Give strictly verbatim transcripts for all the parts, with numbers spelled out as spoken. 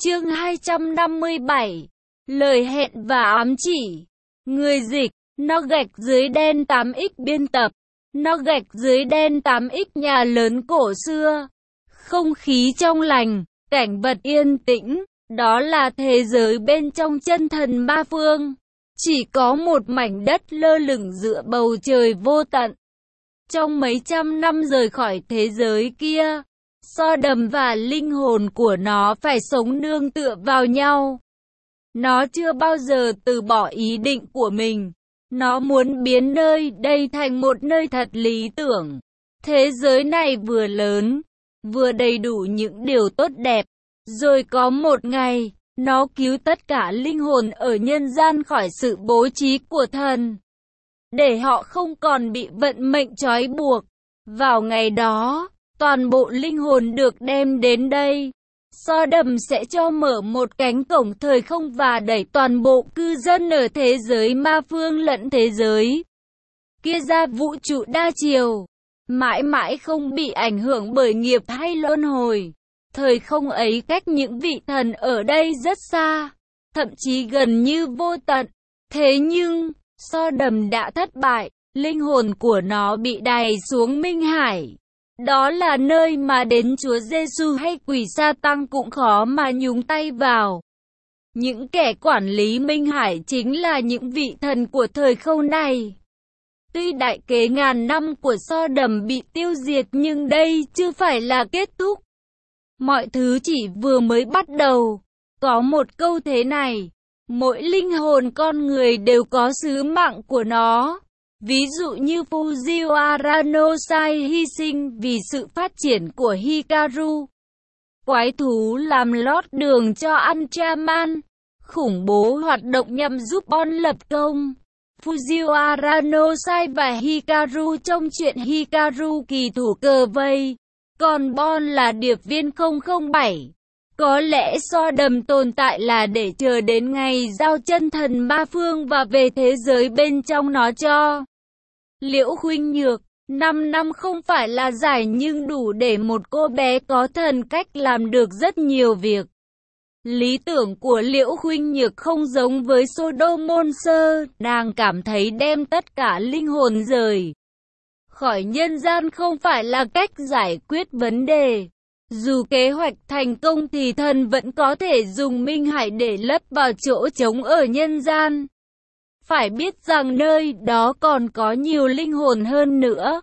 Chương hai trăm năm mươi bảy. Lời hẹn và ám chỉ. Người dịch, nó gạch dưới đen tám x biên tập. Nó gạch dưới đen tám x nhà lớn cổ xưa. Không khí trong lành, cảnh vật yên tĩnh, đó là thế giới bên trong chân thần ma phương. Chỉ có một mảnh đất lơ lửng giữa bầu trời vô tận. Trong mấy trăm năm rời khỏi thế giới kia, Sodom và linh hồn của nó phải sống nương tựa vào nhau. Nó chưa bao giờ từ bỏ ý định của mình. Nó muốn biến nơi đây thành một nơi thật lý tưởng. Thế giới này vừa lớn, vừa đầy đủ những điều tốt đẹp. Rồi có một ngày, nó cứu tất cả linh hồn ở nhân gian khỏi sự bố trí của thần, để họ không còn bị vận mệnh trói buộc. Vào ngày đó, toàn bộ linh hồn được đem đến đây. Sodom sẽ cho mở một cánh cổng thời không và đẩy toàn bộ cư dân ở thế giới ma phương lẫn thế giới kia ra vũ trụ đa chiều, mãi mãi không bị ảnh hưởng bởi nghiệp hay luân hồi. Thời không ấy cách những vị thần ở đây rất xa, thậm chí gần như vô tận. Thế nhưng, Sodom đã thất bại, linh hồn của nó bị đày xuống Minh Hải. Đó là nơi mà đến Chúa Giêsu hay quỷ sa tăng cũng khó mà nhúng tay vào. Những kẻ quản lý Minh Hải chính là những vị thần của thời không này. Tuy đại kế ngàn năm của Sodom bị tiêu diệt nhưng đây chưa phải là kết thúc. Mọi thứ chỉ vừa mới bắt đầu. Có một câu thế này, mỗi linh hồn con người đều có sứ mạng của nó. Ví dụ như Fujiwara no Sai hy sinh vì sự phát triển của Hikaru. Quái thú làm lót đường cho Antraman. Khủng bố hoạt động nhằm giúp Bon lập công. Fujiwara no Sai và Hikaru trong chuyện Hikaru kỳ thủ cờ vây. Còn Bon là điệp viên không không bảy. Có lẽ Sodom tồn tại là để chờ đến ngày giao chân thần ma phương và về thế giới bên trong nó cho. Liễu Khuynh Nhược, năm năm không phải là dài nhưng đủ để một cô bé có thần cách làm được rất nhiều việc. Lý tưởng của Liễu Khuynh Nhược không giống với Solomon Sơ, nàng cảm thấy đem tất cả linh hồn rời khỏi nhân gian không phải là cách giải quyết vấn đề. Dù kế hoạch thành công thì thần vẫn có thể dùng Minh Hải để lấp vào chỗ trống ở nhân gian. Phải biết rằng nơi đó còn có nhiều linh hồn hơn nữa.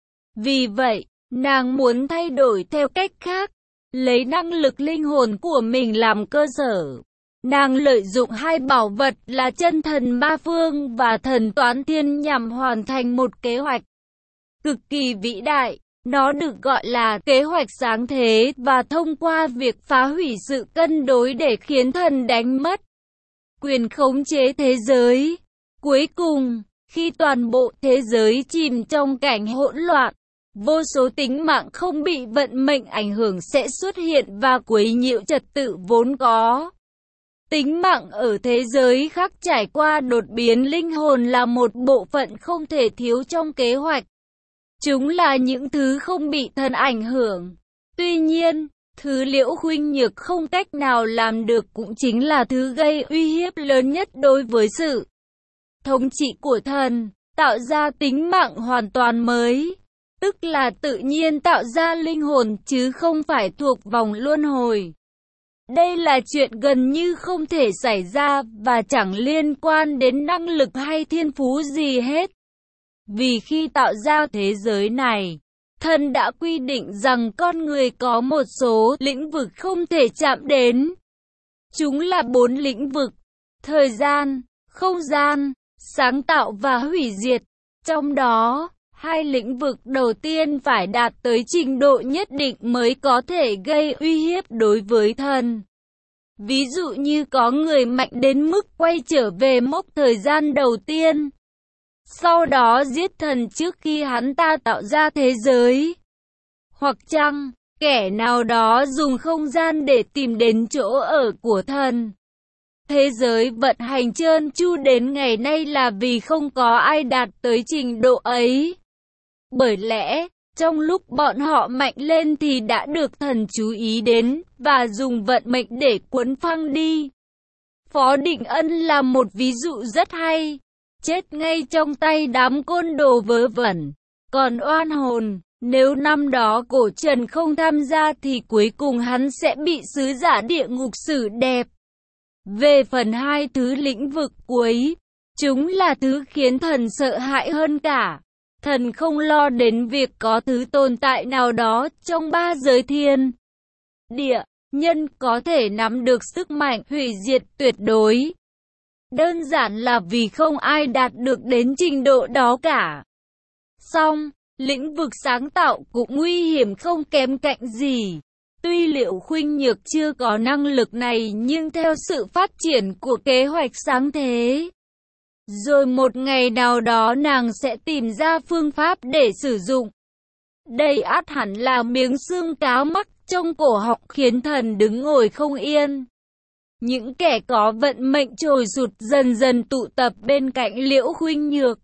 Vì vậy, nàng muốn thay đổi theo cách khác, lấy năng lực linh hồn của mình làm cơ sở. Nàng lợi dụng hai bảo vật là chân thần ma phương và thần toán thiên nhằm hoàn thành một kế hoạch cực kỳ vĩ đại. Nó được gọi là kế hoạch sáng thế và thông qua việc phá hủy sự cân đối để khiến thần đánh mất quyền khống chế thế giới. Cuối cùng, khi toàn bộ thế giới chìm trong cảnh hỗn loạn, vô số tính mạng không bị vận mệnh ảnh hưởng sẽ xuất hiện và quấy nhiễu trật tự vốn có. Tính mạng ở thế giới khác trải qua đột biến linh hồn là một bộ phận không thể thiếu trong kế hoạch. Chúng là những thứ không bị thần ảnh hưởng. Tuy nhiên, thứ Liễu Khuynh Nhược không cách nào làm được cũng chính là thứ gây uy hiếp lớn nhất đối với sự thống trị của thần, tạo ra tính mạng hoàn toàn mới, tức là tự nhiên tạo ra linh hồn chứ không phải thuộc vòng luân hồi. Đây là chuyện gần như không thể xảy ra và chẳng liên quan đến năng lực hay thiên phú gì hết. Vì khi tạo ra thế giới này, thần đã quy định rằng con người có một số lĩnh vực không thể chạm đến. Chúng là bốn lĩnh vực: thời gian, không gian, sáng tạo và hủy diệt. Trong đó, hai lĩnh vực đầu tiên phải đạt tới trình độ nhất định mới có thể gây uy hiếp đối với thần. Ví dụ như có người mạnh đến mức quay trở về mốc thời gian đầu tiên, sau đó giết thần trước khi hắn ta tạo ra thế giới. Hoặc chăng, kẻ nào đó dùng không gian để tìm đến chỗ ở của thần. Thế giới vận hành trơn tru đến ngày nay là vì không có ai đạt tới trình độ ấy. Bởi lẽ, Trong lúc bọn họ mạnh lên thì đã được thần chú ý đến, và dùng vận mệnh để cuốn phăng đi. Phó Định Ân là một ví dụ rất hay, chết ngay trong tay đám côn đồ vớ vẩn. Còn oan hồn, nếu năm đó Cổ Trần không tham gia thì cuối cùng hắn sẽ bị sứ giả địa ngục xử đẹp. Về phần hai thứ lĩnh vực cuối, chúng là thứ khiến thần sợ hãi hơn cả. Thần không lo đến việc có thứ tồn tại nào đó trong ba giới thiên, địa, nhân có thể nắm được sức mạnh hủy diệt tuyệt đối. Đơn giản là vì không ai đạt được đến trình độ đó cả. Song, lĩnh vực sáng tạo cũng nguy hiểm không kém cạnh gì. Tuy Liễu Khuynh Nhược chưa có năng lực này nhưng theo sự phát triển của kế hoạch sáng thế, rồi một ngày nào đó nàng sẽ tìm ra phương pháp để sử dụng. Đây ắt hẳn là miếng xương cá mắc trong cổ họng khiến thần đứng ngồi không yên. Những kẻ có vận mệnh trồi sụt dần dần tụ tập bên cạnh Liễu Khuynh Nhược.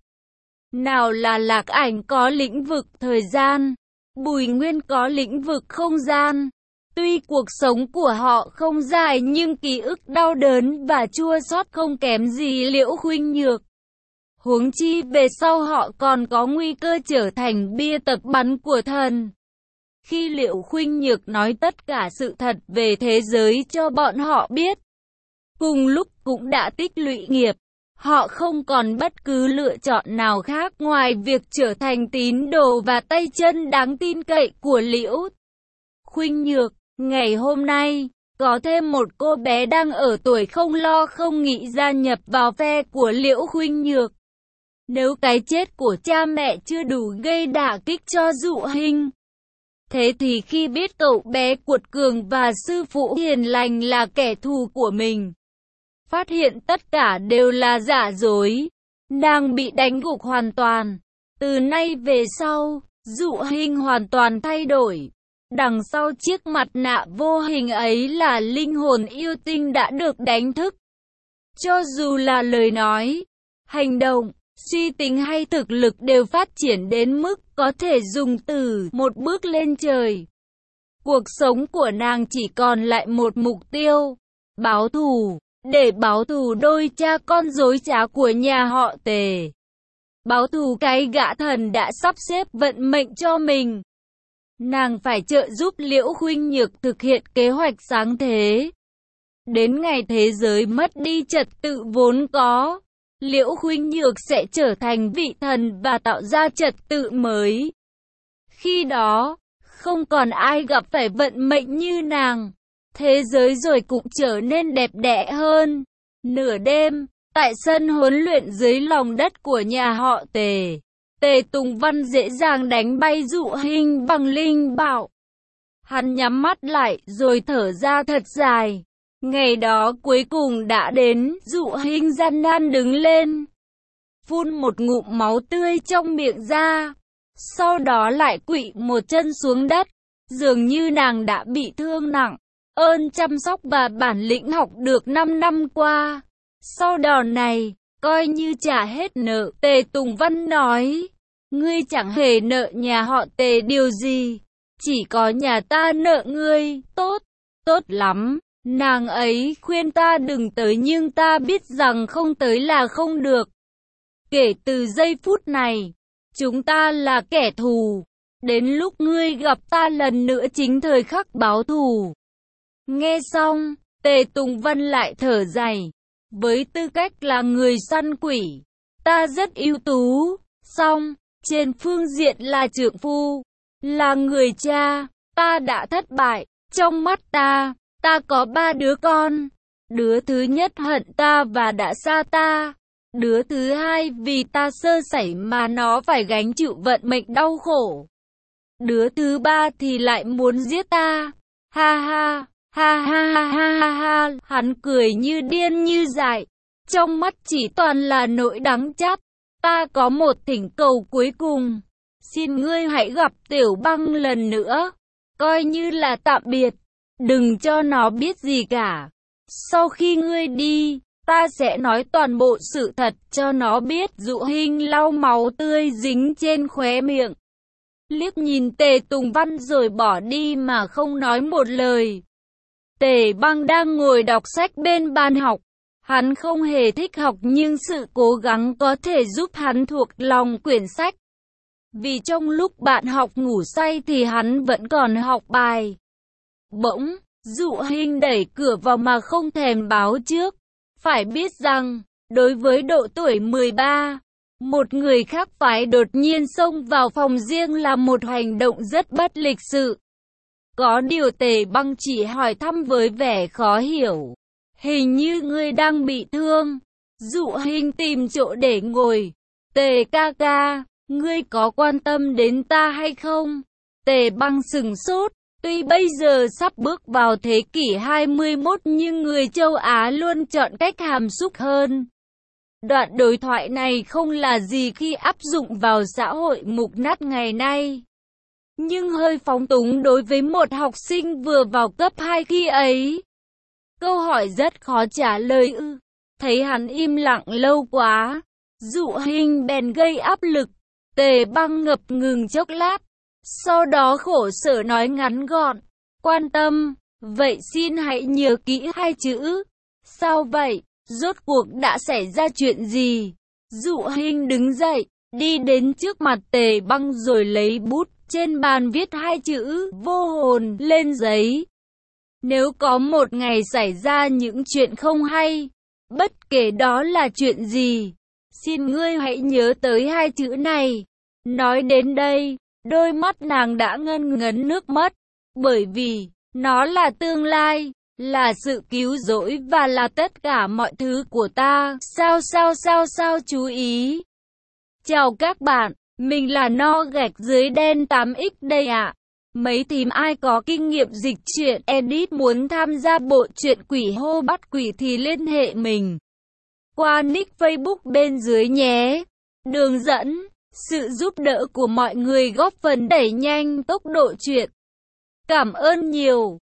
Nào là Lạc Ảnh có lĩnh vực thời gian, Bùi Nguyên có lĩnh vực không gian. Tuy cuộc sống của họ không dài nhưng ký ức đau đớn và chua xót không kém gì Liễu Khuynh Nhược. Huống chi về sau họ còn có nguy cơ trở thành bia tập bắn của thần. Khi Liễu Khuynh Nhược nói tất cả sự thật về thế giới cho bọn họ biết, cùng lúc cũng đã tích lũy nghiệp, họ không còn bất cứ lựa chọn nào khác ngoài việc trở thành tín đồ và tay chân đáng tin cậy của Liễu Khuynh Nhược. Ngày hôm nay, có thêm một cô bé đang ở tuổi không lo không nghĩ gia nhập vào phe của Liễu Khuynh Nhược. Nếu cái chết của cha mẹ chưa đủ gây đả kích cho Dụ Hinh, thế thì khi biết cậu bé cuột cường và sư phụ hiền lành là kẻ thù của mình, phát hiện tất cả đều là giả dối, nàng bị đánh gục hoàn toàn. Từ nay về sau, Dụ Hinh hoàn toàn thay đổi. Đằng sau chiếc mặt nạ vô hình ấy là linh hồn yêu tinh đã được đánh thức. Cho dù là lời nói, hành động, suy tính hay thực lực đều phát triển đến mức có thể dùng từ một bước lên trời. Cuộc sống của nàng chỉ còn lại một mục tiêu, báo thù, để báo thù đôi cha con dối trá của nhà họ Tề. Báo thù cái gã thần đã sắp xếp vận mệnh cho mình. Nàng phải trợ giúp Liễu Khuynh Nhược thực hiện kế hoạch sáng thế. Đến ngày thế giới mất đi trật tự vốn có, Liễu Khuynh Nhược sẽ trở thành vị thần và tạo ra trật tự mới. Khi đó, không còn ai gặp phải vận mệnh như nàng. Thế giới rồi cũng trở nên đẹp đẽ hơn. Nửa đêm, tại sân huấn luyện dưới lòng đất của nhà họ Tề, Tề Tùng Văn dễ dàng đánh bay Dụ Hinh bằng linh bảo. Hắn nhắm mắt lại rồi thở ra thật dài. Ngày đó cuối cùng đã đến, Dụ Hinh gian nan đứng lên, phun một ngụm máu tươi trong miệng ra, sau đó lại quỵ một chân xuống đất, dường như nàng đã bị thương nặng. Ơn chăm sóc và bản lĩnh học được năm năm qua, sau đòn này, coi như trả hết nợ. Tề Tùng Văn nói, ngươi chẳng hề nợ nhà họ Tề điều gì, chỉ có nhà ta nợ ngươi. Tốt, tốt lắm. Nàng ấy khuyên ta đừng tới nhưng ta biết rằng không tới là không được. Kể từ giây phút này, chúng ta là kẻ thù. Đến lúc ngươi gặp ta lần nữa chính thời khắc báo thù. Nghe xong, Tề Tùng Văn lại thở dài. Với tư cách là người săn quỷ, ta rất ưu tú. Song, trên phương diện là trượng phu, là người cha, ta đã thất bại. Trong mắt ta, ta có ba đứa con. Đứa thứ nhất hận ta và đã xa ta. Đứa thứ hai vì ta sơ sẩy mà nó phải gánh chịu vận mệnh đau khổ. Đứa thứ ba thì lại muốn giết ta. Ha ha, ha ha ha ha ha ha. Hắn cười như điên như dại, trong mắt chỉ toàn là nỗi đắng chát. Ta có một thỉnh cầu cuối cùng. Xin ngươi hãy gặp Tiểu Băng lần nữa, coi như là tạm biệt. Đừng cho nó biết gì cả. Sau khi ngươi đi, ta sẽ nói toàn bộ sự thật cho nó biết. Dụ Hinh lau máu tươi dính trên khóe miệng. liếc nhìn Tề Tùng Văn rồi bỏ đi mà không nói một lời. Tề Băng đang ngồi đọc sách bên bàn học. Hắn không hề thích học nhưng sự cố gắng có thể giúp hắn thuộc lòng quyển sách. Vì trong lúc bạn học ngủ say thì hắn vẫn còn học bài. Bỗng, Dụ Hinh đẩy cửa vào mà không thèm báo trước. Phải biết rằng, đối với độ tuổi mười ba, một người khác phái đột nhiên xông vào phòng riêng là một hành động rất bất lịch sự. Có điều Tề Băng chỉ hỏi thăm với vẻ khó hiểu. Hình như ngươi đang bị thương. Dụ Hinh tìm chỗ để ngồi. Tề ca ca, ngươi có quan tâm đến ta hay không? Tề Băng sừng sốt. Tuy bây giờ sắp bước vào thế kỷ hai mươi mốt nhưng người châu Á luôn chọn cách hàm xúc hơn. Đoạn đối thoại này không là gì khi áp dụng vào xã hội mục nát ngày nay. Nhưng hơi phóng túng đối với một học sinh vừa vào cấp hai khi ấy. Câu hỏi rất khó trả lời ư. Thấy hắn im lặng lâu quá, Dụ Hinh bèn gây áp lực. Tề Băng ngập ngừng chốc lát. Sau đó khổ sở nói ngắn gọn. Quan tâm, vậy xin hãy nhớ kỹ hai chữ. Sao vậy? Rốt cuộc đã xảy ra chuyện gì? Dụ Hinh đứng dậy, đi đến trước mặt Tề Băng rồi lấy bút trên bàn viết hai chữ vô hồn lên giấy. Nếu có một ngày xảy ra những chuyện không hay, bất kể đó là chuyện gì, xin ngươi hãy nhớ tới hai chữ này. Nói đến đây, đôi mắt nàng đã ngân ngấn nước mắt, bởi vì nó là tương lai, là sự cứu rỗi và là tất cả mọi thứ của ta. Sao sao sao sao chú ý. Chào các bạn, mình là No gạch dưới đen tám x đây ạ. Mấy thím ai có kinh nghiệm dịch truyện edit muốn tham gia bộ truyện Quỷ Hô Bắt Quỷ thì liên hệ mình qua nick Facebook bên dưới nhé. Đường dẫn, sự giúp đỡ của mọi người góp phần đẩy nhanh tốc độ truyện. Cảm ơn nhiều.